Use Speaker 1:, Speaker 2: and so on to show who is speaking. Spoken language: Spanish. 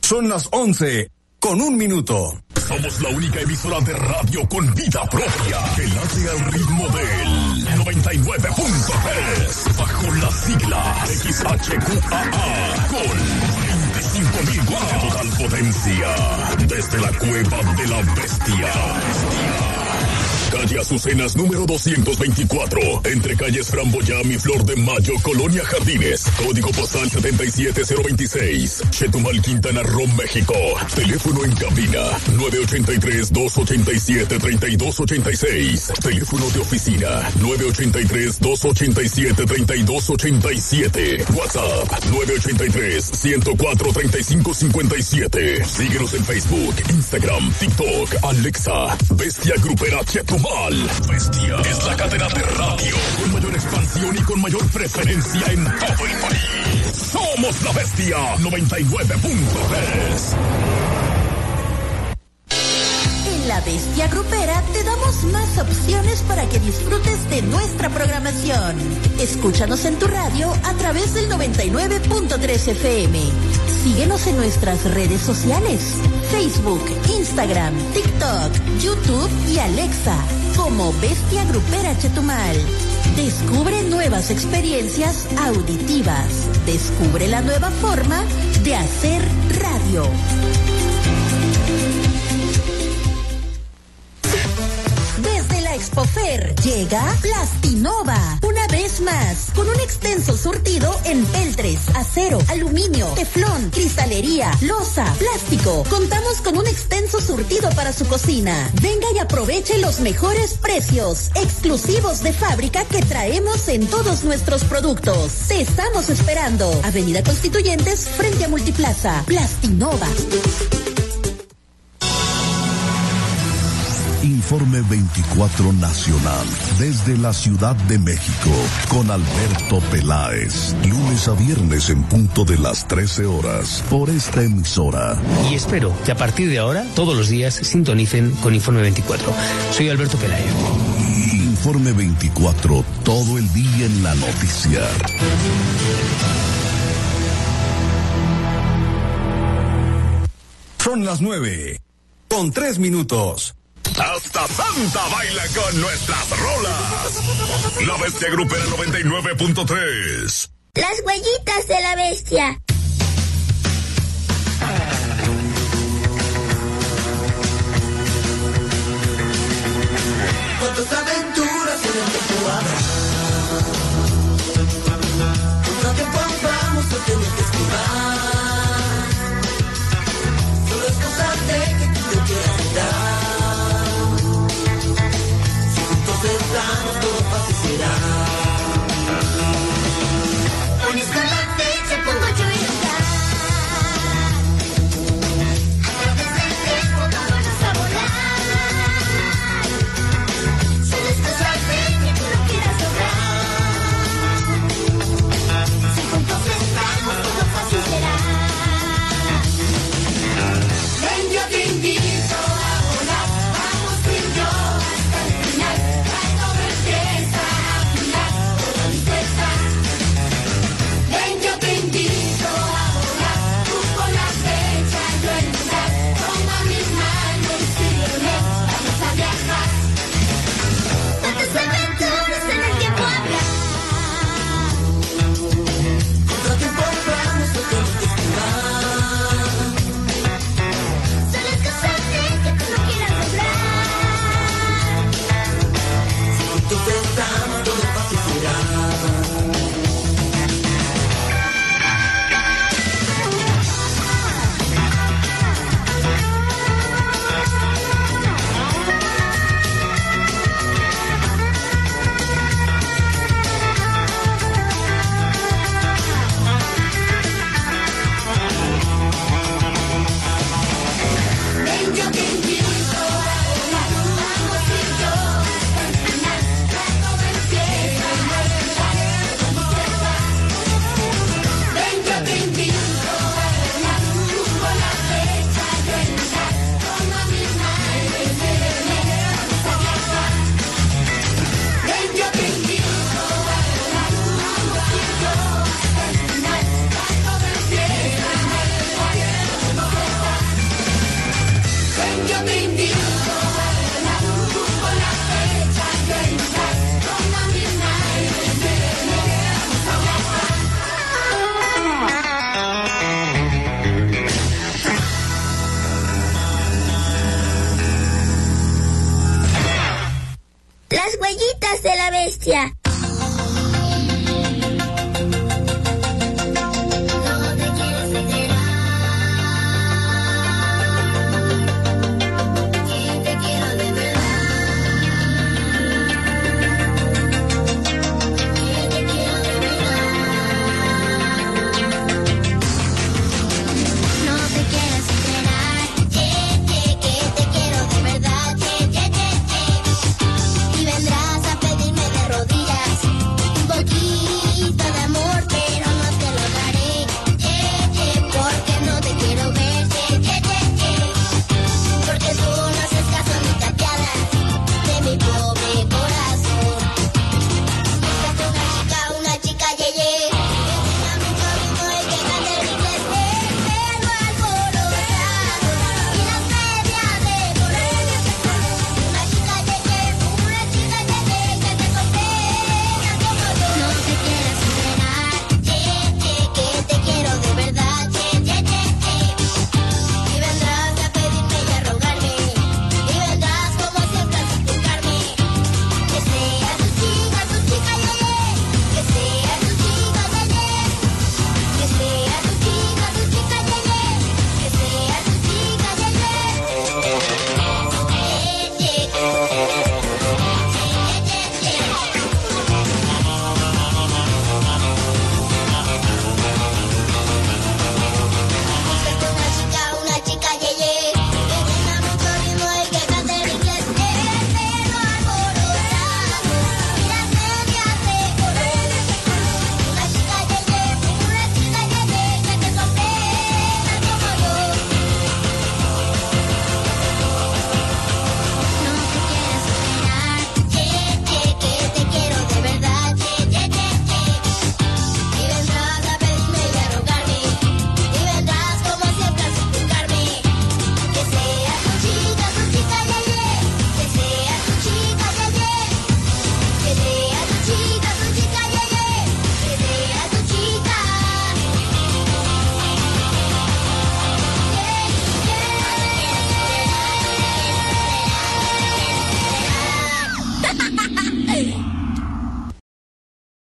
Speaker 1: Son las 11:01.
Speaker 2: Somos la única emisora de radio con vida propia que late al ritmo del 99.3 bajo la sigla XHQAA con 25.000 watts de total potencia desde la cueva de la bestia. Calle Azucenas número 224, entre calles Framboyán y Flor de Mayo, Colonia Jardines, código postal 77026, Chetumal, Quintana Roo, México. Teléfono en cabina 983-287-3286. Teléfono de oficina 983-287-3287. WhatsApp 983-104-3557. Síguenos en Facebook, Instagram, TikTok, Alexa, Bestia Grupera Chetumal. Bestia es la cadena de radio con mayor expansión y con mayor preferencia en todo el país. Somos la Bestia 99.3.
Speaker 3: En la Bestia Grupera te damos más opciones para que disfrutes de nuestra programación. Escúchanos en tu radio a través del 99.3 FM. Síguenos en nuestras redes sociales: Facebook, Instagram, TikTok, YouTube y Alexa, como Bestia Grupera Chetumal. Descubre nuevas experiencias auditivas. Descubre la nueva forma de hacer radio. Expofer llega Plastinova, una vez más, con un extenso surtido en peltres, acero, aluminio, teflón, cristalería, loza, plástico. Contamos con un extenso surtido para su cocina. Venga y aproveche los mejores precios exclusivos de fábrica que traemos en todos nuestros productos. Te estamos esperando. Avenida Constituyentes, frente a Multiplaza. Plastinova.
Speaker 4: Informe 24 Nacional, desde la Ciudad de México, con Alberto Peláez, lunes a viernes en punto de las 13 horas, por esta emisora.
Speaker 5: Y espero que a partir de ahora, todos los días, sintonicen con Informe 24. Soy Alberto Peláez.
Speaker 4: Informe 24, todo el día en la noticia.
Speaker 1: Son las 9:03.
Speaker 2: Hasta Santa baila con nuestras rolas. La Bestia Grupera 99.3.
Speaker 6: Las huellitas de la bestia.
Speaker 7: Cuántas aventuras en el que jugamos. Cuánto tiempo vamos a tener que esquivar. Solo es cosa de que tú te quieras dar. Todo fácil será.
Speaker 6: Pones con la fecha, pongo yo en
Speaker 7: yo te invito a bailar con la fecha que nos das, con la midnight, vamos a viajar.
Speaker 6: Las huellitas de la bestia.